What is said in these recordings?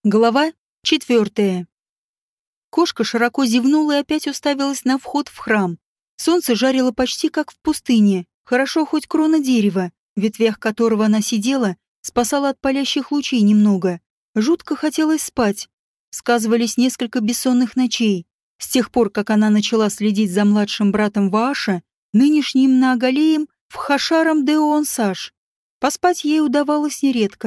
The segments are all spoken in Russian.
Глава 4. Кошка широко зевнула и опять уставилась на вход в храм. Солнце жарило почти как в пустыне. Хорошо хоть крона дерева, в ветвях которого она сидела, спасала от палящих лучей немного. Жутко хотелось спать. Сказывались несколько бессонных ночей. С тех пор, как она начала следить за младшим братом Вааша, нынешним Наагалеем в Хашарам де Оонсаш. Поспать ей удавалось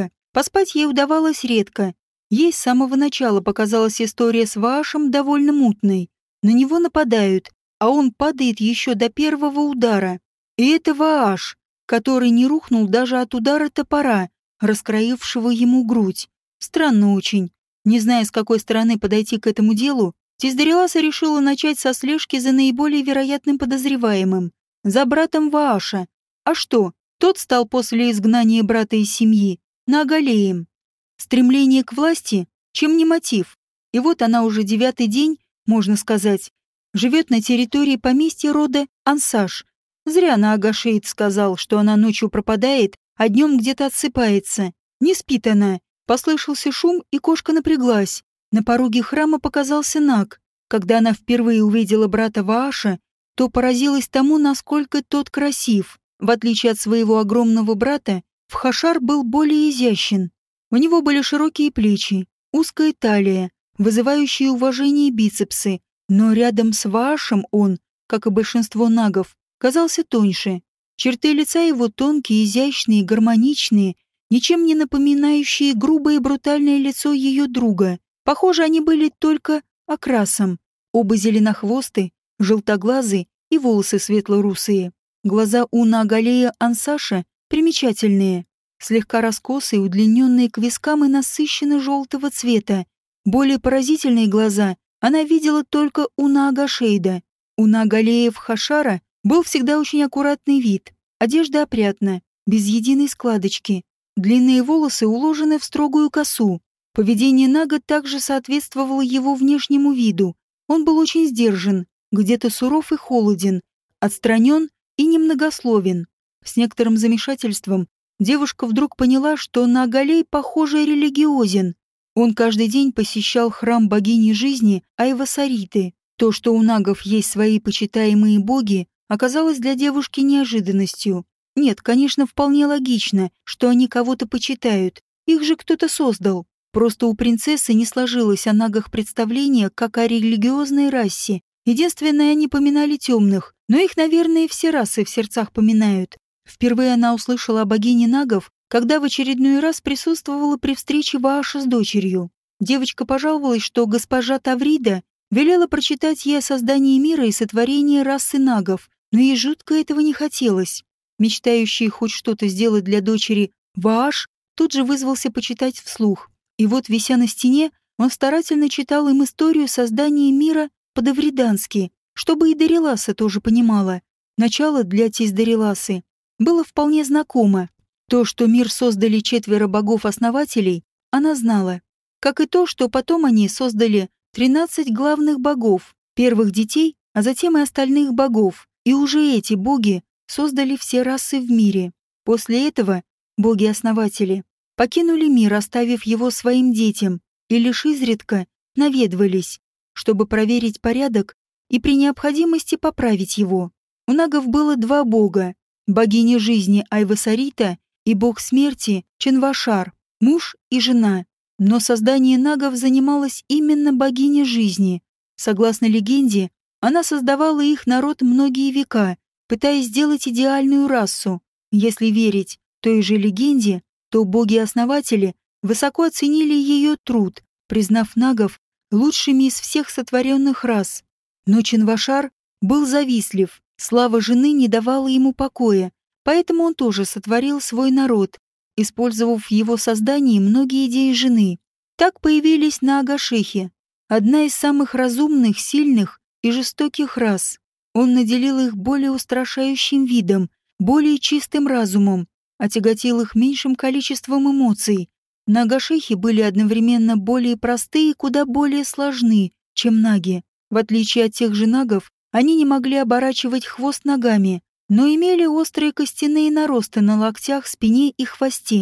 редко. Ей с самого начала показалась история с Ваашем довольно мутной. На него нападают, а он падает еще до первого удара. И это Вааш, который не рухнул даже от удара топора, раскроившего ему грудь. Странно очень. Не зная, с какой стороны подойти к этому делу, Тиздареласа решила начать со слежки за наиболее вероятным подозреваемым, за братом Вааша. А что? Тот стал после изгнания брата из семьи Наагалеем. Стремление к власти, чем не мотив. И вот она уже 9-й день, можно сказать, живет на территории поместья рода Ансаш. Зря Наагашейд сказал, что она ночью пропадает, а днем где-то отсыпается. Не спит она. Послышался шум, и кошка напряглась. На пороге храма показался Наг. Когда она впервые увидела брата Вааша, то поразилась тому, насколько тот красив. В отличие от своего огромного брата, Вхашар был более изящен. У него были широкие плечи, узкая талия, вызывающие уважение бицепсы, но рядом с Ваашем он, как и большинство нагов, казался тоньше. Черты лица его тонкие, изящные, гармоничные, ничем не напоминающие грубое и брутальное лицо ее друга. Похоже, они были только окрасом. Оба зеленохвосты, желтоглазые и волосы светло-русые. Глаза у Наагалея Ансаша примечательные. Слегка раскосые, удлиненные к вискам и насыщенно желтого цвета. Более поразительные глаза она видела только у Наагашейда. У Наагалея Вхашара был всегда очень аккуратный вид. Одежда опрятна, без единой складочки. Длинные волосы уложены в строгую косу. Поведение Нага также соответствовало его внешнему виду. Он был очень сдержан, где-то суров и холоден, отстранен и немногословен. С некоторым замешательством девушка вдруг поняла, что Наагалей, похоже, религиозен. Он каждый день посещал храм богини жизни Айвасариты. То, что у нагов есть свои почитаемые боги, оказалось для девушки неожиданностью. Нет, конечно, вполне логично, что они кого-то почитают. Их же кто-то создал. Просто у принцессы не сложилось о нагах представление, как о религиозной расе. Единственное, они поминали темных, но их, наверное, все расы в сердцах поминают. Впервые она услышала о богине нагов, когда в очередной раз присутствовала при встрече Вааша с дочерью. Девочка пожаловалась, что госпожа Таврида велела прочитать ей о создании мира и сотворении расы нагов, но ей жутко этого не хотелось. Мечтающий хоть что-то сделать для дочери Вааш тут же вызвался почитать вслух. И вот, вися на стене, он старательно читал им историю создания мира по-давридански, чтобы и Дариласа тоже понимала. Начало для Тиздариласы было вполне знакомо. То, что мир создали 4 богов-основателей, она знала. Как и то, что потом они создали 13 главных богов, первых детей, а затем и остальных богов. И уже эти боги создали все расы в мире. После этого боги-основатели покинули мир, оставив его своим детям, и лишь изредка наведывались, чтобы проверить порядок и при необходимости поправить его. У нагов было 2 бога: богиня жизни Айвасарита и бог смерти Ченвашар, муж и жена. Но создание нагов занималась именно богиня жизни. Согласно легенде, она создавала их народ многие века, пытаясь сделать идеальную расу. Если верить той же легенде, то боги-основатели высоко оценили ее труд, признав нагов лучшими из всех сотворенных рас. Но Ченвашар был завистлив, слава жены не давала ему покоя, поэтому он тоже сотворил свой народ, использовав в его создании многие идеи жены. Так появились Наагашехи, одна из самых разумных, сильных и жестоких рас. Он наделил их более устрашающим видом, более чистым разумом, отяготил их меньшим количеством эмоций. Наагашехи были одновременно более простые и куда более сложны, чем наги. В отличие от тех же нагов, они не могли оборачивать хвост ногами, но имели острые костяные наросты на локтях, спине и хвосте.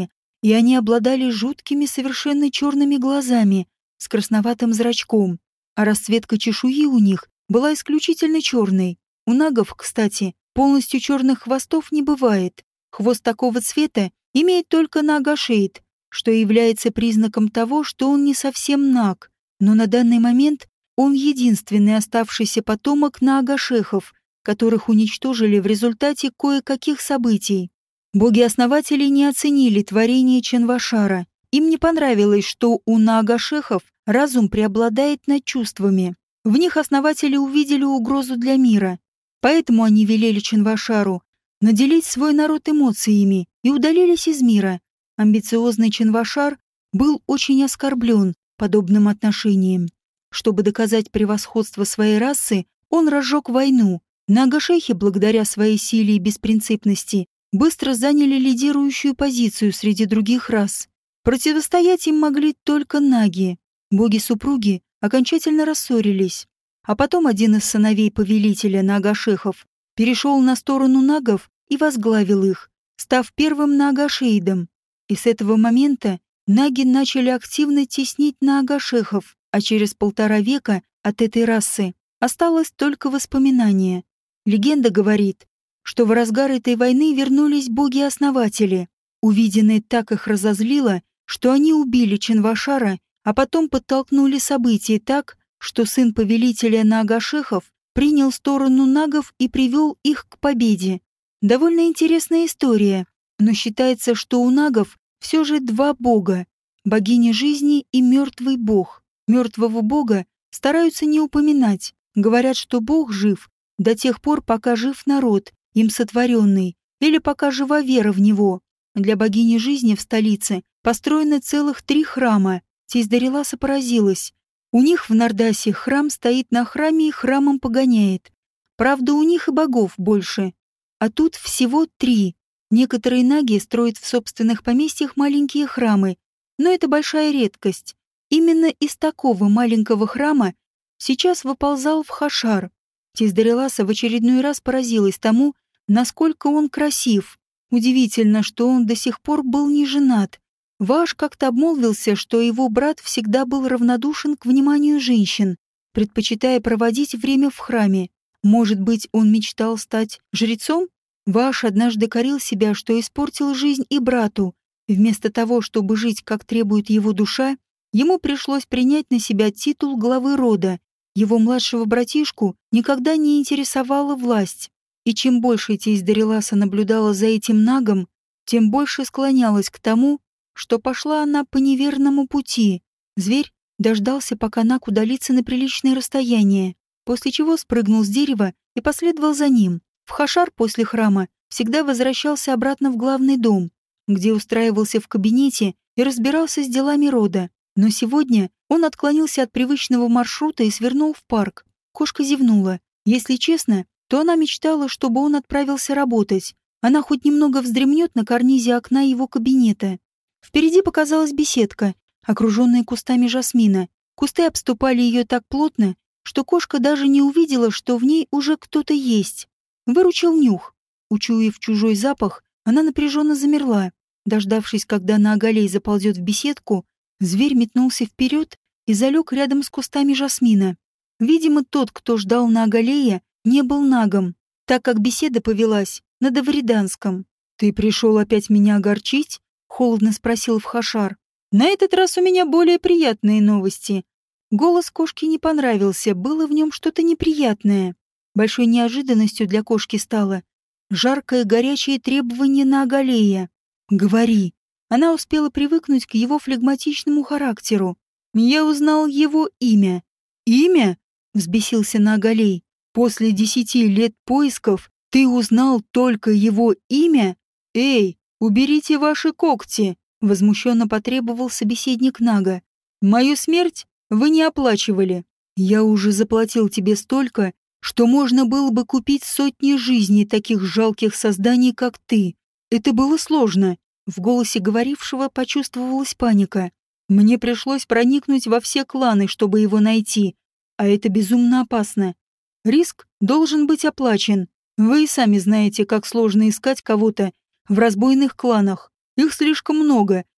и они обладали жуткими совершенно черными глазами с красноватым зрачком, а расцветка чешуи у них была исключительно черной. У нагов, кстати, полностью черных хвостов не бывает. Хвост такого цвета имеет только нагашейд, что является признаком того, что он не совсем наг, но на данный момент он единственный оставшийся потомок наагашехов, которых уничтожили в результате кое-каких событий. Боги-основатели не оценили творение Чанвашара. Им не понравилось, что у наагашехов разум преобладает над чувствами. В них основатели увидели угрозу для мира. Поэтому они велели Чанвашару наделить свой народ эмоциями и удалились из мира. Амбициозный Чанвашар был очень оскорблен подобным отношением. Чтобы доказать превосходство своей расы, он разжег войну. Наагашехи, благодаря своей силе и беспринципности, быстро заняли лидирующую позицию среди других рас. Противостоять им могли только наги. Боги-супруги окончательно рассорились. А потом один из сыновей повелителя наагашехов перешел на сторону нагов и возглавил их, став первым наагашеидом. И с этого момента наги начали активно теснить наагашехов, а через 1,5 века от этой расы осталось только воспоминание. Легенда говорит, что в разгар этой войны вернулись боги-основатели. Увиденное так их разозлило, что они убили Чанвашара, а потом подтолкнули события так, что сын повелителя наагашехов принял сторону нагов и привел их к победе. Довольно интересная история, но считается, что у нагов все же 2 бога – богиня жизни и мертвый бог. Мертвого бога стараются не упоминать, говорят, что бог жив до тех пор, пока жив народ, им сотворенный, или пока жива вера в него. Для богини жизни в столице построено целых 3 храма. Тесть Дариласа поразилась. У них в Нардасе храм стоит на храме и храмом погоняет. Правда, у них и богов больше. А тут всего 3. Некоторые наги строят в собственных поместьях маленькие храмы, но это большая редкость. Именно из такого маленького храма сейчас выползал в Хашар. Тесть Дариласа в очередной раз поразилась тому, насколько он красив. Удивительно, что он до сих пор был не женат. Ваш как-то обмолвился, что его брат всегда был равнодушен к вниманию женщин, предпочитая проводить время в храме. Может быть, он мечтал стать жрецом? Ваш однажды корил себя, что испортил жизнь и брату. Вместо того, чтобы жить, как требует его душа, ему пришлось принять на себя титул главы рода. Его младшего братишку никогда не интересовала власть. И чем больше тесть Дариласа наблюдала за этим нагом, тем больше склонялась к тому, что пошла она по неверному пути. Зверь дождался, пока наг удалится на приличное расстояние, после чего спрыгнул с дерева и последовал за ним. В Хашар после храма всегда возвращался обратно в главный дом, где устраивался в кабинете и разбирался с делами рода. Но сегодня он отклонился от привычного маршрута и свернул в парк. Кошка зевнула. Если честно, то она мечтала, чтобы он отправился работать. Она хоть немного вздремнет на карнизе окна его кабинета. Впереди показалась беседка, окруженная кустами жасмина. Кусты обступали ее так плотно, что кошка даже не увидела, что в ней уже кто-то есть. Выручил нюх. Учуяв чужой запах, она напряженно замерла. Дождавшись, когда Наагалей заползет в беседку, зверь метнулся вперед и залег рядом с кустами жасмина. Видимо, тот, кто ждал Наагалея, не был нагом, так как беседа повелась на давриданском. «Ты пришел опять меня огорчить?» — холодно спросил Вхашар. «На этот раз у меня более приятные новости». Голос кошки не понравился, было в нем что-то неприятное. Большой неожиданностью для кошки стало жаркое горячее требование Наагалея. «Говори». Она успела привыкнуть к его флегматичному характеру. «Я узнал его имя». «Имя?» — взбесился Наагалей. «После 10 лет поисков ты узнал только его имя? Эй, уберите ваши когти!» — возмущенно потребовал собеседник Нага. «Мою смерть вы не оплачивали. Я уже заплатил тебе столько, что можно было бы купить сотни жизней таких жалких созданий, как ты. Это было сложно». В голосе говорившего почувствовалась паника. «Мне пришлось проникнуть во все кланы, чтобы его найти, а это безумно опасно. Риск должен быть оплачен. Вы и сами знаете, как сложно искать кого-то в разбойных кланах. Их слишком много,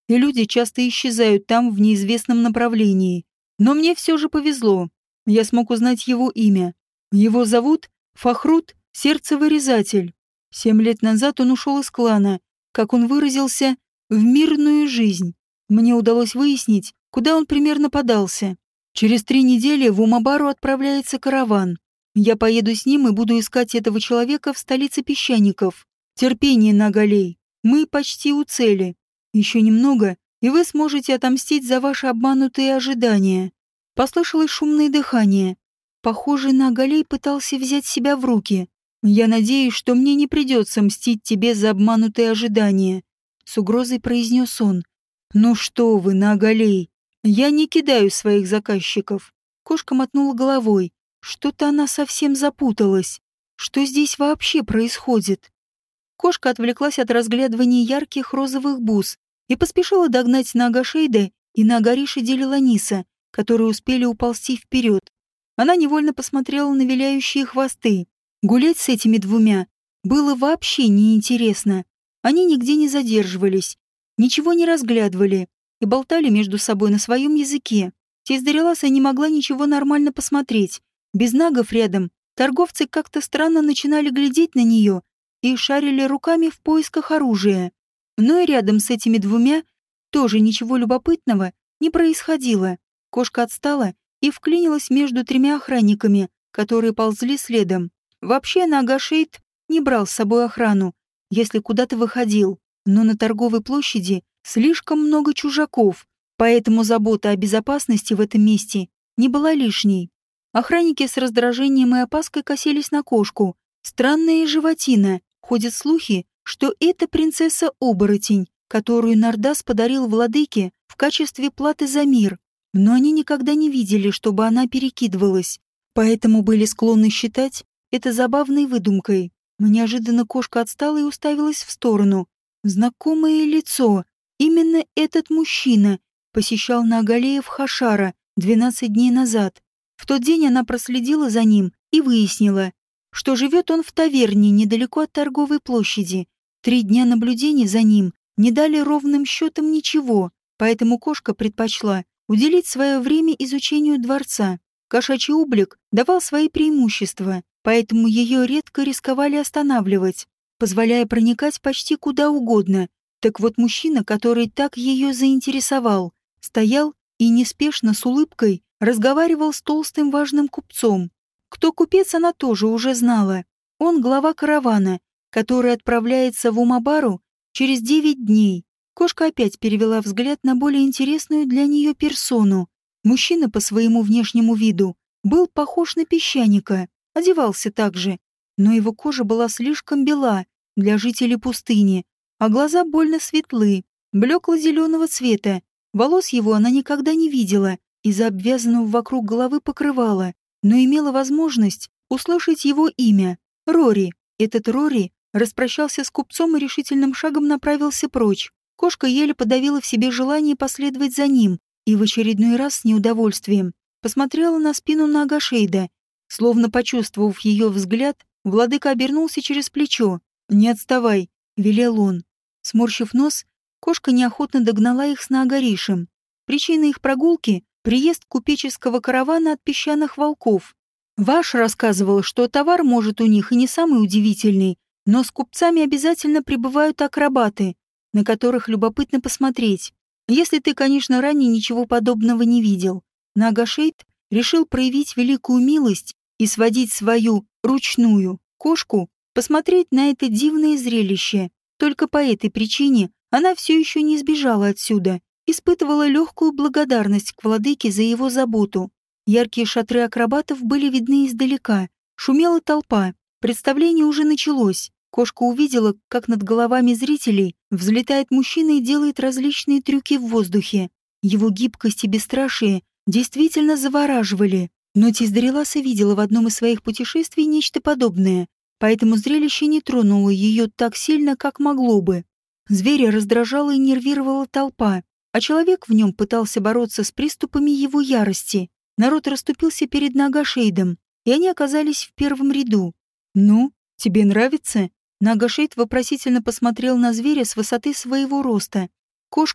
и люди часто исчезают там в неизвестном направлении. Но мне все же повезло. Я смог узнать его имя. Его зовут Фахрут Сердцевырезатель. 7 лет назад он ушел из клана, как он выразился, в мирную жизнь. Мне удалось выяснить, куда он примерно подался. Через 3 недели в Умабару отправляется караван. Я поеду с ним и буду искать этого человека в столице песчаников. Терпение, Нагалей. Мы почти у цели. Еще немного, и вы сможете отомстить за ваши обманутые ожидания. Послышалось шумное дыхание. Похоже, Нагалей пытался взять себя в руки. Я надеюсь, что мне не придется мстить тебе за обманутые ожидания. С угрозой произнес он. Ну что вы, Нагалей, я не кидаю своих заказчиков. Кошка мотнула головой. Что-то она совсем запуталась. Что здесь вообще происходит? Кошка отвлеклась от разглядывания ярких розовых бус и поспешила догнать Нагашейда и Нагариша Делиланиса, которые успели уползти вперед. Она невольно посмотрела на виляющие хвосты. Гулять с этими двумя было вообще неинтересно. Они нигде не задерживались, ничего не разглядывали и болтали между собой на своем языке. Тездареласа не могла ничего нормально посмотреть. Без нагов рядом торговцы как-то странно начинали глядеть на нее и шарили руками в поисках оружия. Но и рядом с этими двумя тоже ничего любопытного не происходило. Кошка отстала и вклинилась между 3 охранниками, которые ползли следом. Вообще Нагашейд не брал с собой охрану, если куда-то выходил, но на торговой площади слишком много чужаков, поэтому забота о безопасности в этом месте не была лишней. Охранники с раздражением и опаской косились на кошку. Странная животина. Ходят слухи, что это принцесса-оборотень, которую Нардас подарил владыке в качестве платы за мир. Но они никогда не видели, чтобы она перекидывалась, поэтому были склонны считать это забавной выдумкой. Но неожиданно кошка отстала и уставилась в сторону. Знакомое лицо. Именно этот мужчина посещал Нагалеев Хашара 12 дней назад. В тот день она проследила за ним и выяснила, что живет он в таверне недалеко от торговой площади. 3 дня наблюдений за ним не дали ровным счетом ничего, поэтому кошка предпочла уделить свое время изучению дворца. Кошачий облик давал свои преимущества, поэтому ее редко рисковали останавливать, позволяя проникать почти куда угодно. Так вот мужчина, который так ее заинтересовал, стоял и неспешно с улыбкой разговаривал с толстым важным купцом. Кто купец, она тоже уже знала. Он глава каравана, который отправляется в Умабару через 9 дней. Кошка опять перевела взгляд на более интересную для нее персону. Мужчина по своему внешнему виду был похож на песчаника, одевался так же, но его кожа была слишком бела для жителей пустыни, а глаза больно светлы, блекло-зеленого цвета. Волос его она никогда не видела из-за обвязанного вокруг головы покрывала, но имела возможность услышать его имя — Рори. Этот Рори распрощался с купцом и решительным шагом направился прочь. Кошка еле подавила в себе желание последовать за ним и в очередной раз с неудовольствием посмотрела на спину Нагашейда. Словно почувствовав ее взгляд, владыка обернулся через плечо. «Не отставай», — велел он. Сморщив нос, кошка неохотно догнала их с Нагаришем. Причина их прогулки — приезд купеческого каравана от песчаных волков. Ваш рассказывал, что товар может у них и не самый удивительный, но с купцами обязательно прибывают акробаты, на которых любопытно посмотреть. Если ты, конечно, ранее ничего подобного не видел. Нагашейд решил проявить великую милость и сводить свою ручную кошку посмотреть на это дивное зрелище. Только по этой причине она все еще не сбежала отсюда, испытывала легкую благодарность к владыке за его заботу. Яркие шатры акробатов были видны издалека. Шумела толпа. Представление уже началось. Кошка увидела, как над головами зрителей взлетает мужчина и делает различные трюки в воздухе. Его гибкость и бесстрашие действительно завораживали. Но Тиздареласа видела в одном из своих путешествий нечто подобное, поэтому зрелище не тронуло ее так сильно, как могло бы. Зверя раздражала и нервировала толпа, а человек в нем пытался бороться с приступами его ярости. Народ расступился перед Нагашейдом, и они оказались в первом ряду. «Ну, тебе нравится?» Нагашейд вопросительно посмотрел на зверя с высоты своего роста. Кошка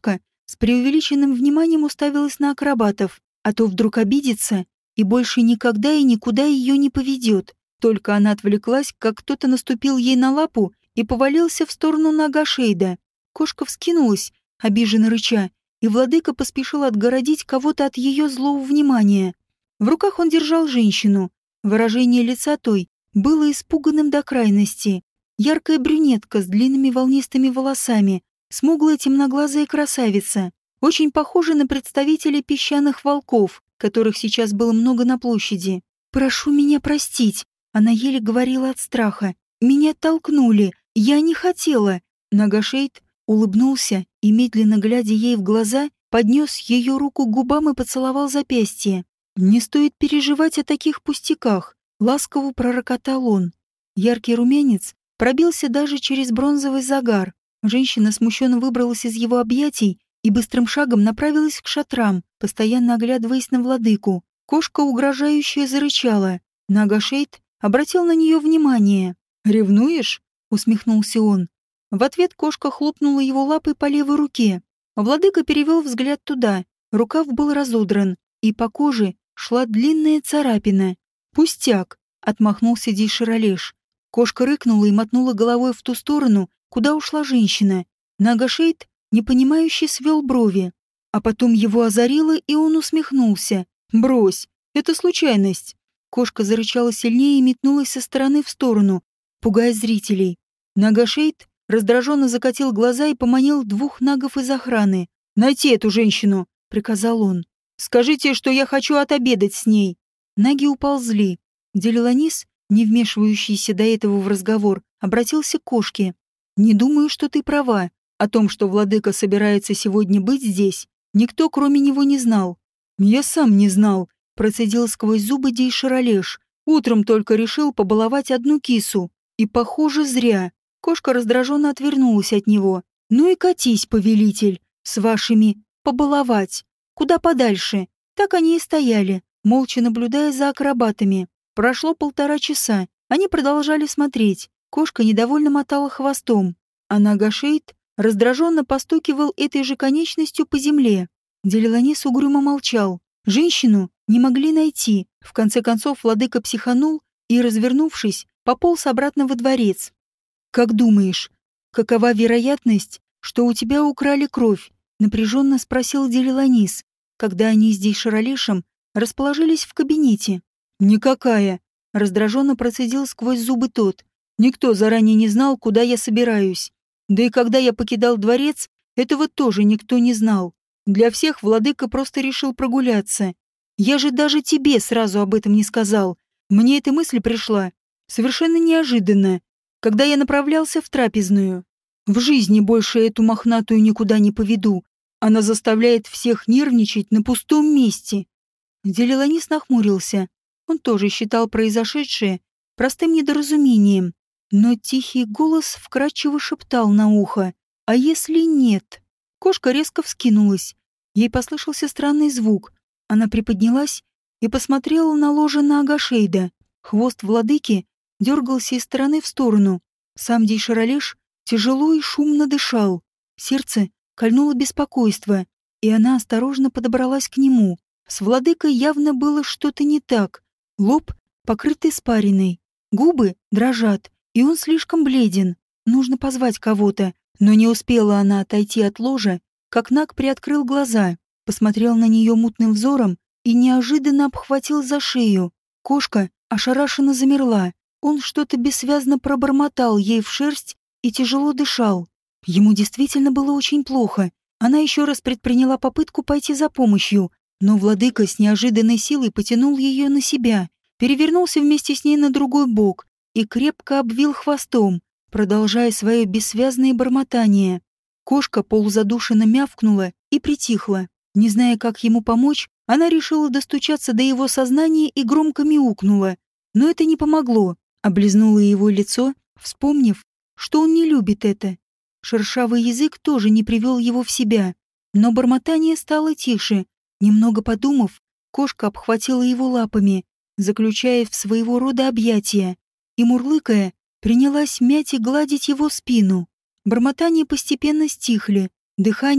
с преувеличенным вниманием уставилась на акробатов, а то вдруг обидится и больше никогда и никуда ее не поведет. Только она отвлеклась, как кто-то наступил ей на лапу и повалился в сторону нога Шейда. Кошка вскинулась, обиженно рыча, и владыка поспешил отгородить кого-то от ее злого внимания. В руках он держал женщину. Выражение лица той было испуганным до крайности. Яркая брюнетка с длинными волнистыми волосами, смуглая темноглазая красавица, очень похожа на представителей песчаных волков, которых сейчас было много на площади. «Прошу меня простить», — она еле говорила от страха. «Меня толкнули, я не хотела». Нагашейд улыбнулся и, медленно глядя ей в глаза, поднес ее руку к губам и поцеловал запястье. «Не стоит переживать о таких пустяках», — ласково пророкотал он. Яркий румянец пробился даже через бронзовый загар. Женщина смущенно выбралась из его объятий и быстрым шагом направилась к шатрам, постоянно оглядываясь на владыку. Кошка угрожающе зарычала. Нагашейд обратил на нее внимание. «Ревнуешь?» — усмехнулся он. В ответ кошка хлопнула его лапой по левой руке. Владыка перевел взгляд туда. Рукав был разодран, и по коже шла длинная царапина. «Пустяк!» — отмахнулся Дейширалеш. Кошка рыкнула и мотнула головой в ту сторону, куда ушла женщина. Нагашейд непонимающе свел брови. А потом его озарило, и он усмехнулся. «Брось, это случайность!» Кошка зарычала сильнее и метнулась со стороны в сторону, пугая зрителей. Нагашейд раздраженно закатил глаза и поманил двух нагов из охраны. «Найти эту женщину!» — приказал он. «Скажите, что я хочу отобедать с ней!» Наги уползли. Делиланис, не вмешивающийся до этого в разговор, обратился к кошке. «Не думаю, что ты права. О том, что владыка собирается сегодня быть здесь, никто кроме него не знал». «Я сам не знал», — процедил сквозь зубы Дейширалеш. «Утром только решил побаловать одну кису. И, похоже, зря». Кошка раздраженно отвернулась от него. «Ну и катись, повелитель, с вашими «побаловать». Куда подальше». Так они и стояли, молча наблюдая за акробатами. Прошло 1,5 часа. Они продолжали смотреть. Кошка недовольно мотала хвостом, а Нагашейд раздраженно постукивал этой же конечностью по земле. Делиланис угрюмо молчал. Женщину не могли найти. В конце концов владыка психанул и, развернувшись, пополз обратно во дворец. «Как думаешь, какова вероятность, что у тебя украли кровь?» — напряженно спросил Делиланис, когда они с Дейширалешем расположились в кабинете. «Никакая», — раздраженно процедил сквозь зубы тот. «Никто заранее не знал, куда я собираюсь. Да и когда я покидал дворец, этого тоже никто не знал. Для всех владыка просто решил прогуляться. Я же даже тебе сразу об этом не сказал. Мне эта мысль пришла совершенно неожиданно, когда я направлялся в трапезную. В жизни больше эту мохнатую никуда не поведу. Она заставляет всех нервничать на пустом месте». Делиланис нахмурился. Он тоже считал произошедшее простым недоразумением. Но тихий голос вкрадчиво шептал на ухо: «А если нет?» Кошка резко вскинулась. Ей послышался странный звук. Она приподнялась и посмотрела на ложе Нагашейда. Хвост владыки дергался из стороны в сторону. Сам Дейширалеш тяжело и шумно дышал. Сердце кольнуло беспокойство, и она осторожно подобралась к нему. С владыкой явно было что-то не так. Лоб покрыт испариной, губы дрожат, и он слишком бледен. Нужно позвать кого-то. Но не успела она отойти от ложа, как Наг приоткрыл глаза, посмотрел на нее мутным взором и неожиданно обхватил за шею. Кошка ошарашенно замерла. Он что-то бессвязно пробормотал ей в шерсть и тяжело дышал. Ему действительно было очень плохо. Она еще раз предприняла попытку пойти за помощью, но владыка с неожиданной силой потянул ее на себя, перевернулся вместе с ней на другой бок и крепко обвил хвостом, продолжая свое бессвязное бормотание. Кошка полузадушенно мявкнула и притихла. Не зная, как ему помочь, она решила достучаться до его сознания и громко мяукнула. Но это не помогло. Облизнула его лицо, вспомнив, что он не любит это. Шершавый язык тоже не привел его в себя. Но бормотание стало тише. Немного подумав, кошка обхватила его лапами, заключая в своего рода объятия, и, мурлыкая, принялась мять и гладить его спину. Бормотания постепенно стихли, дыхание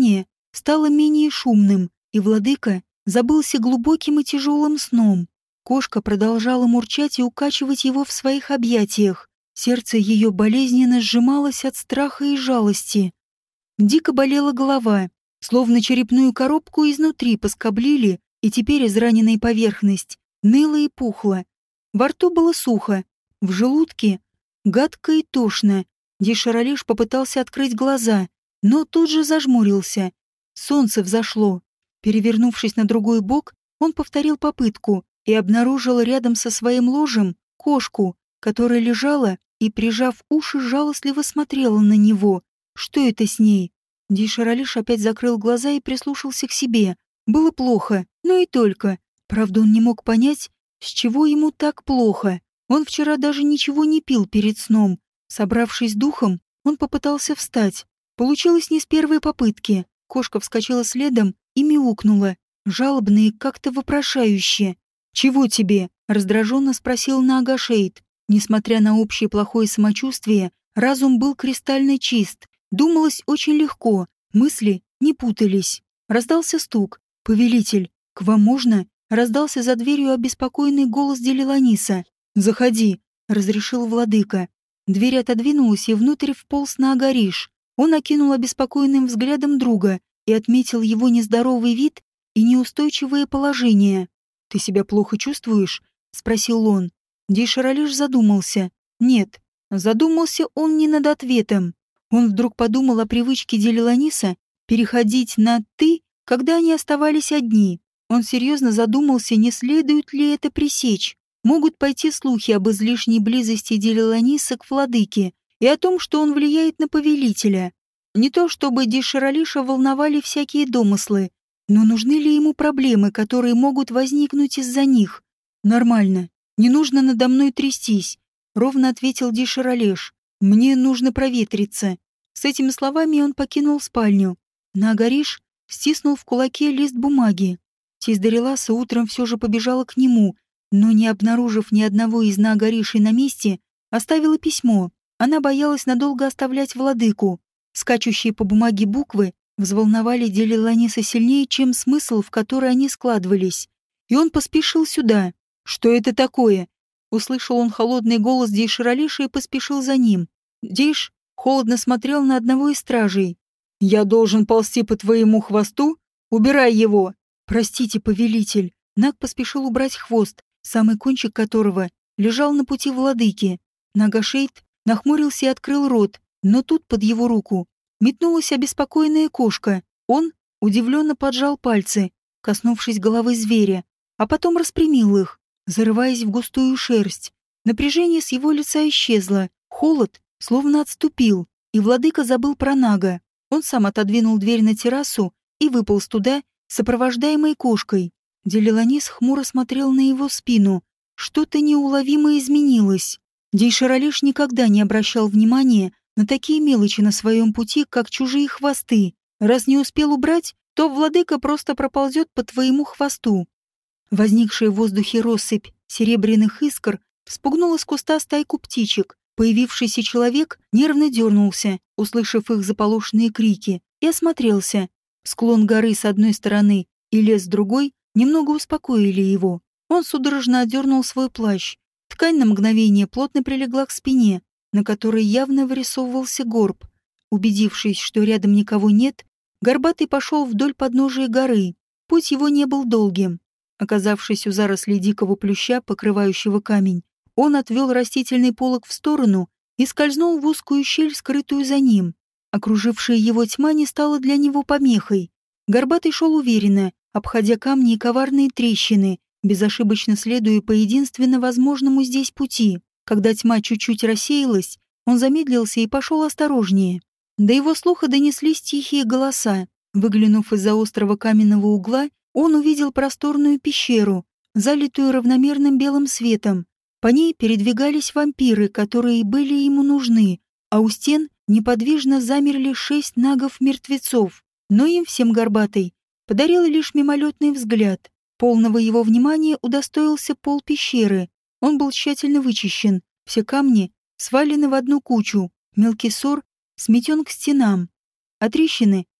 стало менее шумным, и владыка забылся глубоким и тяжелым сном. Кошка продолжала мурчать и укачивать его в своих объятиях. Сердце ее болезненно сжималось от страха и жалости. Дико болела голова, словно черепную коробку изнутри поскоблили, и теперь израненная поверхность ныла и пухла. Во рту было сухо, в желудке гадко и тошно. Дишаралеш попытался открыть глаза, но тут же зажмурился. Солнце взошло. Перевернувшись на другой бок, он повторил попытку и обнаружил рядом со своим ложем кошку, которая лежала и, прижав уши, жалостливо смотрела на него. Что это с ней? Дишаралеш опять закрыл глаза и прислушался к себе. Было плохо, но и только. Правда, он не мог понять, с чего ему так плохо. Он вчера даже ничего не пил перед сном. Собравшись духом, он попытался встать. Получилось не с первой попытки. Кошка вскочила следом и мяукнула, жалобно и как-то вопрошающе. «Чего тебе?» — раздраженно спросил Наагашейд. Несмотря на общее плохое самочувствие, разум был кристально чист. Думалось очень легко, мысли не путались. Раздался стук. «Повелитель, к вам можно?» Раздался за дверью обеспокоенный голос Делиланиса. «Заходи», — разрешил владыка. Дверь отодвинулась, и внутрь вполз Наагариш. Он окинул обеспокоенным взглядом друга и отметил его нездоровый вид и неустойчивое положение. «Ты себя плохо чувствуешь?» — спросил он. Дишаралеш задумался. Нет, задумался он не над ответом. Он вдруг подумал о привычке Делиланиса переходить на «ты», когда они оставались одни. Он серьезно задумался, не следует ли это пресечь. Могут пойти слухи об излишней близости Делиланиса к владыке и о том, что он влияет на повелителя. Не то чтобы Дишаралиша волновали всякие домыслы, но нужны ли ему проблемы, которые могут возникнуть из-за них? «Нормально. Не нужно надо мной трястись», — ровно ответил Дишаралеш. «Мне нужно проветриться». С этими словами он покинул спальню. Наагариш стиснул в кулаке лист бумаги. Тиздареласа утром все же побежала к нему, но, не обнаружив ни одного из Наагаришей на месте, оставила письмо. Она боялась надолго оставлять владыку. Скачущие по бумаге буквы взволновали Делиланиса сильнее, чем смысл, в который они складывались. И он поспешил сюда. «Что это такое?» Услышал он холодный голос Дейшаралиша и поспешил за ним. Дейш холодно смотрел на одного из стражей. «Я должен ползти по твоему хвосту? Убирай его!» «Простите, повелитель». Наг поспешил убрать хвост, самый кончик которого лежал на пути владыки. Нагашейд нахмурился и открыл рот, но тут под его руку метнулась обеспокоенная кошка. Он удивленно поджал пальцы, коснувшись головы зверя, а потом распрямил их, зарываясь в густую шерсть. Напряжение с его лица исчезло, холод словно отступил, и владыка забыл про Нага. Он сам отодвинул дверь на террасу и выполз туда, сопровождаемой кошкой. Делиланис хмуро смотрел на его спину. Что-то неуловимо изменилось. Дейшаралеш никогда не обращал внимания на такие мелочи на своем пути, как чужие хвосты. Раз не успел убрать, то владыка просто проползет по твоему хвосту. Возникшая в воздухе россыпь серебряных искр вспугнула с куста стайку птичек. Появившийся человек нервно дернулся, услышав их заполошенные крики, и осмотрелся. Склон горы с одной стороны и лес с другой немного успокоили его. Он судорожно отдернул свой плащ. Ткань на мгновение плотно прилегла к спине, на которой явно вырисовывался горб. Убедившись, что рядом никого нет, Горбатый пошел вдоль подножия горы. Путь его не был долгим. Оказавшись у зарослей дикого плюща, покрывающего камень, он отвел растительный полог в сторону и скользнул в узкую щель, скрытую за ним. Окружившая его тьма не стала для него помехой. Горбатый шел уверенно, обходя камни и коварные трещины, безошибочно следуя по единственно возможному здесь пути. Когда тьма чуть-чуть рассеялась, он замедлился и пошел осторожнее. До его слуха донеслись тихие голоса. Выглянув из-за острого каменного угла, он увидел просторную пещеру, залитую равномерным белым светом. По ней передвигались вампиры, которые были ему нужны, а у стен неподвижно замерли 6 нагов-мертвецов. Но им всем Горбатый подарил лишь мимолетный взгляд. Полного его внимания удостоился пол пещеры. Он был тщательно вычищен, все камни свалены в одну кучу, мелкий сор сметен к стенам, а трещины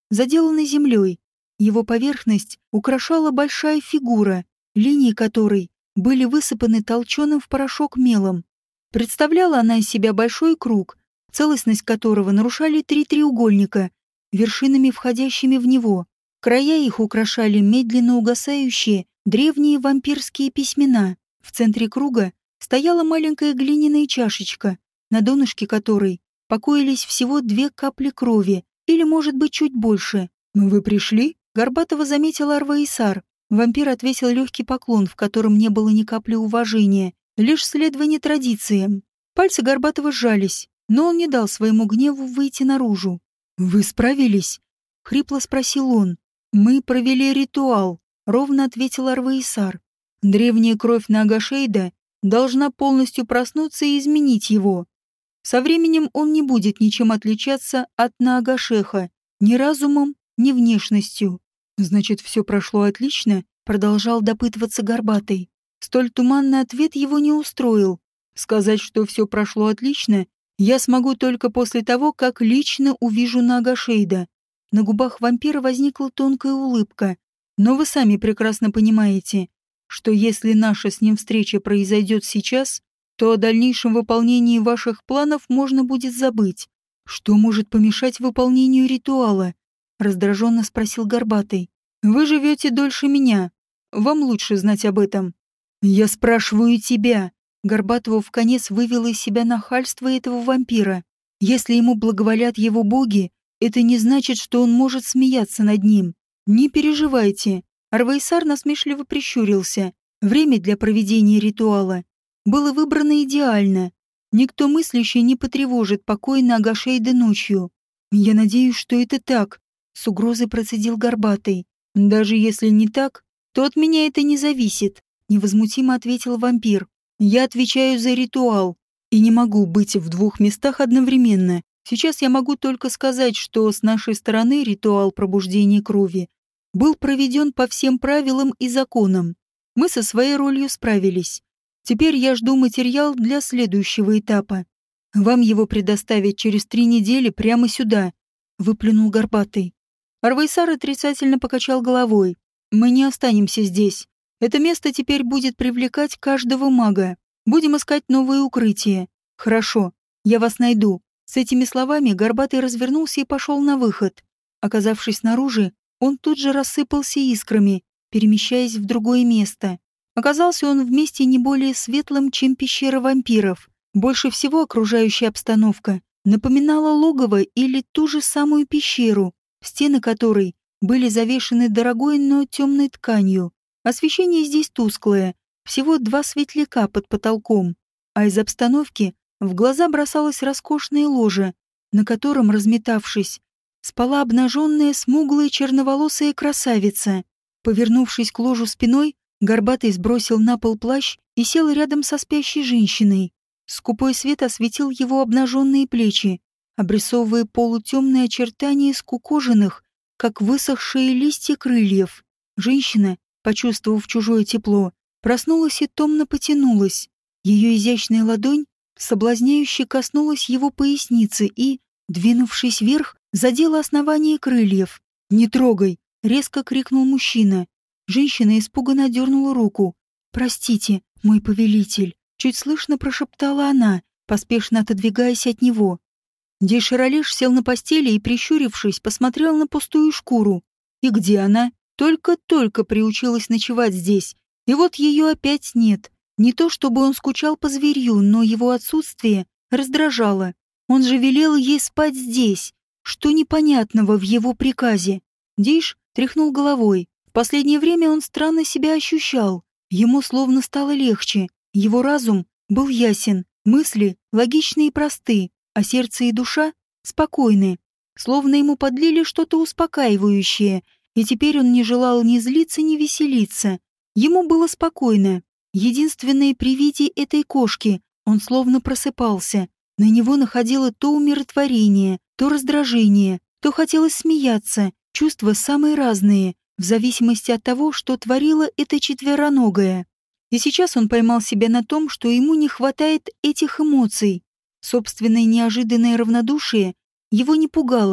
заделанный землей. Его поверхность украшала большая фигура, линии которой были высыпаны толченым в порошок мелом. Представляла она из себя большой круг, целостность которого нарушали 3 треугольника, вершинами входящими в него. Края их украшали медленно угасающие древние вампирские письмена. В центре круга стояла маленькая глиняная чашечка, на донышке которой покоились всего 2 капли крови, или, может быть, чуть больше. «Вы пришли?» — Горбатова заметил Арваисар. Вампир отвесил легкий поклон, в котором не было ни капли уважения, лишь следование традициям. Пальцы Горбатова сжались, но он не дал своему гневу выйти наружу. «Вы справились?» — хрипло спросил он. «Мы провели ритуал», — ровно ответил Арваисар. «Древняя кровь Наагашейда должна полностью проснуться и изменить его. Со временем он не будет ничем отличаться от Наагашеха, ни разумом, ни внешностью». «Значит, все прошло отлично?» — продолжал допытываться Горбатый. Столь туманный ответ его не устроил. «Сказать, что все прошло отлично, я смогу только после того, как лично увижу Наагашейда». На губах вампира возникла тонкая улыбка. «Но вы сами прекрасно понимаете, что если наша с ним встреча произойдет сейчас, то о дальнейшем выполнении ваших планов можно будет забыть. Что может помешать выполнению ритуала?» — раздраженно спросил Горбатый. «Вы живете дольше меня. Вам лучше знать об этом». «Я спрашиваю тебя». Горбатого вконец вывело из себя нахальство этого вампира. Если ему благоволят его боги, это не значит, что он может смеяться над ним. «Не переживайте». Арваисар насмешливо прищурился. Время для проведения ритуала было выбрано идеально. Никто мыслящий не потревожит покой Наагашейда ночью. «Я надеюсь, что это так», — с угрозой процедил Горбатый. «Даже если не так, то от меня это не зависит», — невозмутимо ответил вампир. «Я отвечаю за ритуал и не могу быть в 2 местах одновременно. Сейчас я могу только сказать, что с нашей стороны ритуал пробуждения крови был проведен по всем правилам и законам. Мы со своей ролью справились. Теперь я жду материал для следующего этапа. Вам его предоставят через 3 недели прямо сюда», — выплюнул Горбатый. Арваисар отрицательно покачал головой. «Мы не останемся здесь. Это место теперь будет привлекать каждого мага. Будем искать новые укрытия. Хорошо, я вас найду». С этими словами Горбатый развернулся и пошел на выход. Оказавшись снаружи, он тут же рассыпался искрами, перемещаясь в другое место. Оказался он в месте не более светлым, чем пещера вампиров. Больше всего окружающая обстановка напоминала логово или ту же самую пещеру, стены которой были завешены дорогой, но темной тканью. Освещение здесь тусклое, всего 2 светляка под потолком, а из обстановки в глаза бросалась роскошная ложа, на котором, разметавшись, спала обнаженная смуглая черноволосая красавица. Повернувшись к ложу спиной, Горбатый сбросил на пол плащ и сел рядом со спящей женщиной. Скупой свет осветил его обнаженные плечи, обрисовывая полутемные очертания скукоженных, как высохшие листья крыльев. Женщина, почувствовав чужое тепло, проснулась и томно потянулась. Ее изящная ладонь соблазняюще коснулась его поясницы и, двинувшись вверх, задела основание крыльев. «Не трогай!» — резко крикнул мужчина. Женщина испуганно дернула руку. «Простите, мой повелитель!» — чуть слышно прошептала она, поспешно отодвигаясь от него. Дейширалеш сел на постели и, прищурившись, посмотрел на пустую шкуру. И где она? Только-только приучилась ночевать здесь. И вот ее опять нет. Не то чтобы он скучал по зверью, но его отсутствие раздражало. Он же велел ей спать здесь. Что непонятного в его приказе? Дейш тряхнул головой. В последнее время он странно себя ощущал. Ему словно стало легче. Его разум был ясен, мысли логичны и просты, а сердце и душа спокойны. Словно ему подлили что-то успокаивающее, и теперь он не желал ни злиться, ни веселиться. Ему было спокойно. Единственное при виде этой кошки он словно просыпался. На него находило то умиротворение, то раздражение, то хотелось смеяться. Чувства самые разные, в зависимости от того, что творила эта четвероногая. И сейчас он поймал себя на том, что ему не хватает этих эмоций. Собственное неожиданное равнодушие его не пугало.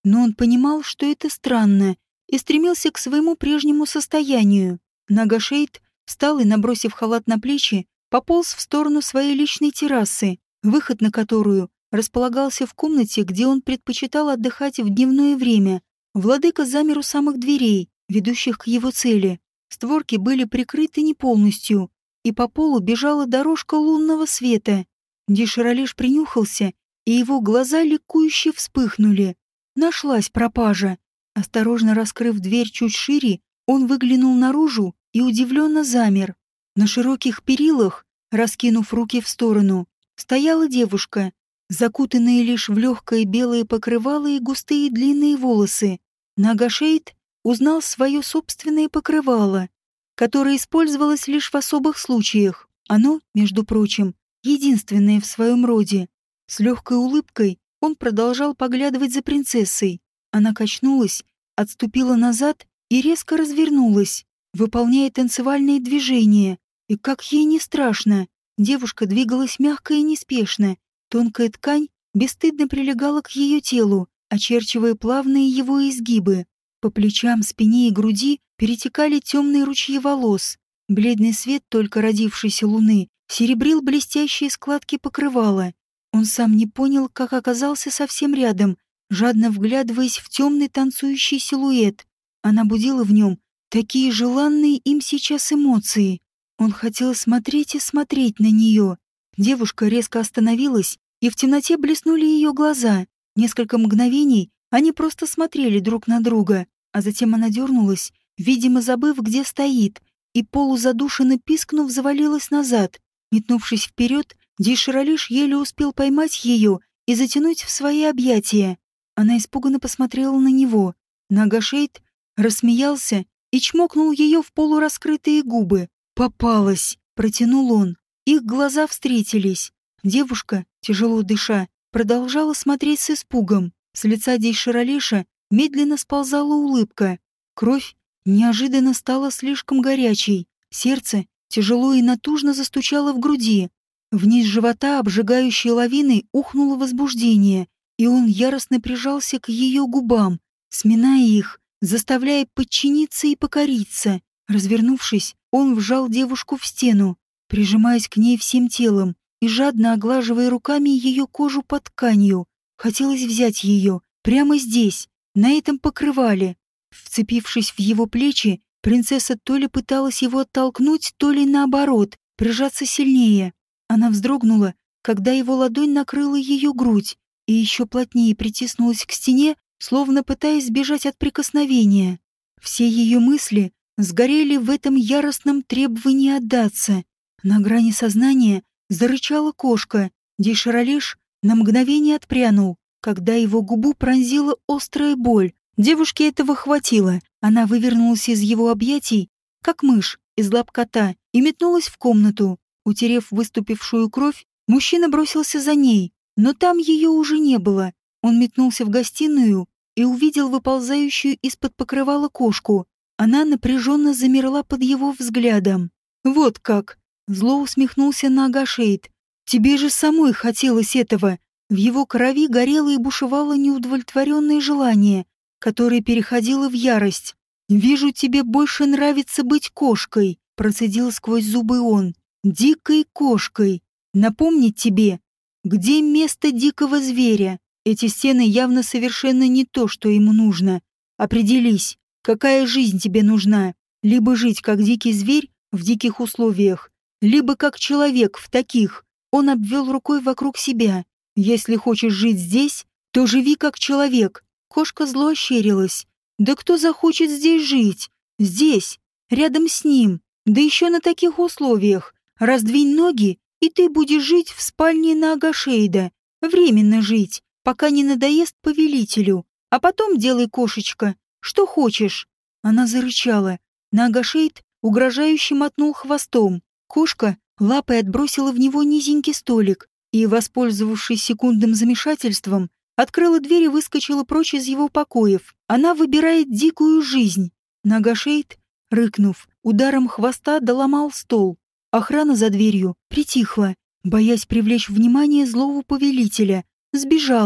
Но он понимал, что это странно, и стремился к своему прежнему состоянию. Нагашейд встал и, набросив халат на плечи, пополз в сторону своей личной террасы, выход на которую располагался в комнате, где он предпочитал отдыхать в дневное время. Владыка замер у самых дверей, ведущих к его цели. Створки были прикрыты не полностью, и по полу бежала дорожка лунного света. Диширалеш принюхался, и его глаза ликующе вспыхнули. Нашлась пропажа. Осторожно раскрыв дверь чуть шире, он выглянул наружу и удивленно замер. На широких перилах, раскинув руки в сторону, стояла девушка, закутанная лишь в легкое белое покрывало и густые длинные волосы. Нагашейд узнал свое собственное покрывало, которое использовалось лишь в особых случаях. Оно, между прочим, единственное в своем роде. С легкой улыбкой он продолжал поглядывать за принцессой. Она качнулась, отступила назад и резко развернулась, выполняя танцевальные движения. И как ей не страшно, девушка двигалась мягко и неспешно. Тонкая ткань бесстыдно прилегала к ее телу, очерчивая плавные его изгибы. По плечам, спине и груди перетекали темные ручьи волос. Бледный свет только родившейся луны серебрил блестящие складки покрывала. Он сам не понял, как оказался совсем рядом, жадно вглядываясь в темный танцующий силуэт. Она будила в нем такие желанные им сейчас эмоции. Он хотел смотреть и смотреть на нее. Девушка резко остановилась, и в темноте блеснули ее глаза. Несколько мгновений они просто смотрели друг на друга, а затем она дернулась, видимо, забыв, где стоит, и полузадушенно пискнув, завалилась назад. Метнувшись вперед, Диширалеш еле успел поймать ее и затянуть в свои объятия. Она испуганно посмотрела на него. Нагашейд рассмеялся и чмокнул ее в полураскрытые губы. «Попалась!» — протянул он. Их глаза встретились. Девушка, тяжело дыша, продолжала смотреть с испугом. С лица Диширалеша медленно сползала улыбка. Кровь неожиданно стала слишком горячей. Сердце тяжело и натужно застучало в груди. Вниз живота, обжигающей лавиной, ухнуло возбуждение, и он яростно прижался к ее губам, сминая их, заставляя подчиниться и покориться. Развернувшись, он вжал девушку в стену, прижимаясь к ней всем телом и жадно оглаживая руками ее кожу под тканью. Хотелось взять ее прямо здесь, на этом покрывале. Вцепившись в его плечи, принцесса то ли пыталась его оттолкнуть, то ли наоборот, прижаться сильнее. Она вздрогнула, когда его ладонь накрыла ее грудь и еще плотнее притиснулась к стене, словно пытаясь сбежать от прикосновения. Все ее мысли сгорели в этом яростном требовании отдаться. На грани сознания зарычала кошка. Диширалеш на мгновение отпрянул, когда его губу пронзила острая боль. Девушке этого хватило. Она вывернулась из его объятий, как мышь из лап кота, и метнулась в комнату. Утерев выступившую кровь, мужчина бросился за ней, но там ее уже не было. Он метнулся в гостиную и увидел выползающую из-под покрывала кошку. Она напряженно замерла под его взглядом. «Вот как!» — зло усмехнулся Нагашейд. «Тебе же самой хотелось этого!» В его крови горело и бушевало неудовлетворенное желание, которое переходило в ярость. «Вижу, тебе больше нравится быть кошкой», — процедил сквозь зубы он. «Дикой кошкой. Напомнить тебе, где место дикого зверя? Эти стены явно совершенно не то, что ему нужно. Определись, какая жизнь тебе нужна. Либо жить как дикий зверь в диких условиях, либо как человек в таких». Он обвел рукой вокруг себя. «Если хочешь жить здесь, то живи как человек». Кошка зло ощерилась. «Да кто захочет здесь жить? Здесь, рядом с ним, да еще на таких условиях. Раздвинь ноги, и ты будешь жить в спальне Нагашейда. Временно жить, пока не надоест повелителю. А потом делай, кошечка, что хочешь». Она зарычала. Нагашейд угрожающе мотнул хвостом. Кошка лапой отбросила в него низенький столик и, воспользовавшись секундным замешательством, открыла дверь и выскочила прочь из его покоев. Она выбирает дикую жизнь. Нагашейд, рыкнув, ударом хвоста доломал стол. Охрана за дверью притихла, боясь привлечь внимание злого повелителя. Сбежала.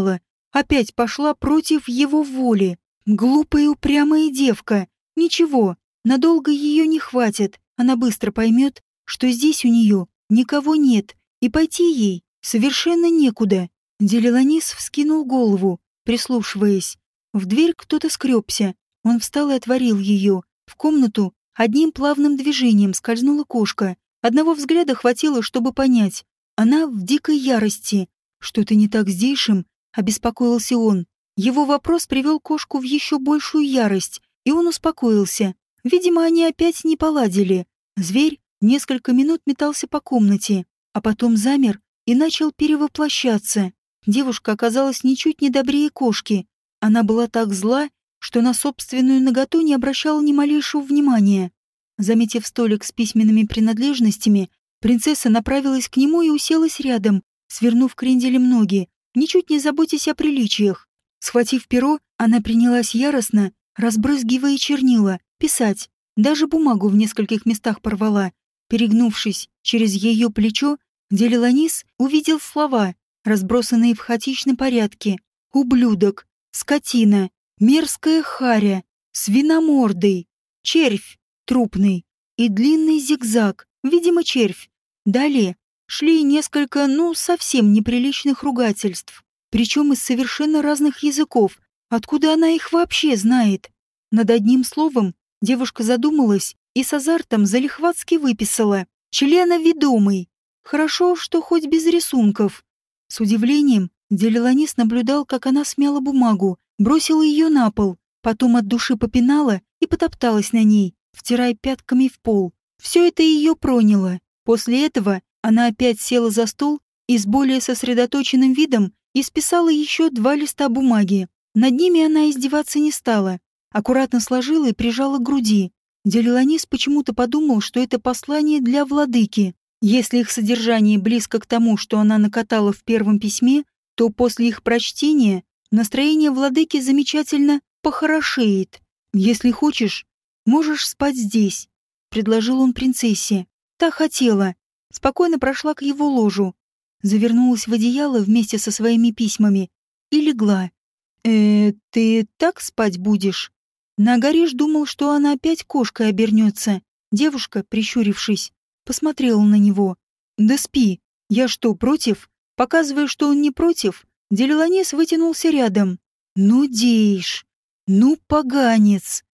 Опять пошла против его воли. Глупая упрямая девка. Ничего, надолго ее не хватит. Она быстро поймет, что здесь у нее никого нет, и пойти ей совершенно некуда. Делиланис вскинул голову, прислушиваясь. В дверь кто-то скребся. Он встал и отворил ее. В комнату одним плавным движением скользнула кошка. Одного взгляда хватило, чтобы понять. Она в дикой ярости. Что-то не так с Дейшем, обеспокоился он. Его вопрос привел кошку в еще большую ярость, и он успокоился. Видимо, они опять не поладили. Зверь несколько минут метался по комнате, а потом замер и начал перевоплощаться. Девушка оказалась ничуть не добрее кошки. Она была так зла, что на собственную наготу не обращала ни малейшего внимания. Заметив столик с письменными принадлежностями, принцесса направилась к нему и уселась рядом, свернув кренделем ноги, ничуть не заботясь о приличиях. Схватив перо, она принялась яростно, разбрызгивая чернила, писать. Даже бумагу в нескольких местах порвала. Перегнувшись через ее плечо, Делиланис увидел слова, разбросанные в хаотичном порядке. «Ублюдок», «скотина», «мерзкая харя», «свиномордый», «червь», «трупный» и длинный зигзаг, видимо, червь. Далее шли несколько, совсем неприличных ругательств, причем из совершенно разных языков. Откуда она их вообще знает? Над одним словом девушка задумалась и с азартом залихватски выписала «членоведомый». Хорошо, что хоть без рисунков. С удивлением Делиланис наблюдал, как она смяла бумагу, бросила ее на пол, потом от души попинала и потопталась на ней, втирая пятками в пол. Все это ее проняло. После этого она опять села за стол и с более сосредоточенным видом исписала еще 2 листа бумаги. Над ними она издеваться не стала. Аккуратно сложила и прижала к груди. Делиланис почему-то подумал, что это послание для владыки. Если их содержание близко к тому, что она накатала в первом письме, то после их прочтения настроение владыки замечательно похорошеет. «Если хочешь, можешь спать здесь», — предложил он принцессе. Та хотела. Спокойно прошла к его ложу, завернулась в одеяло вместе со своими письмами и легла. Ты так спать будешь?» Нагариш думал, что она опять кошкой обернется. Девушка, прищурившись, посмотрела на него. «Да спи. Я что, против?» Показывая, что он не против, Делиланис вытянулся рядом. «Ну, Дейш! Ну, поганец!»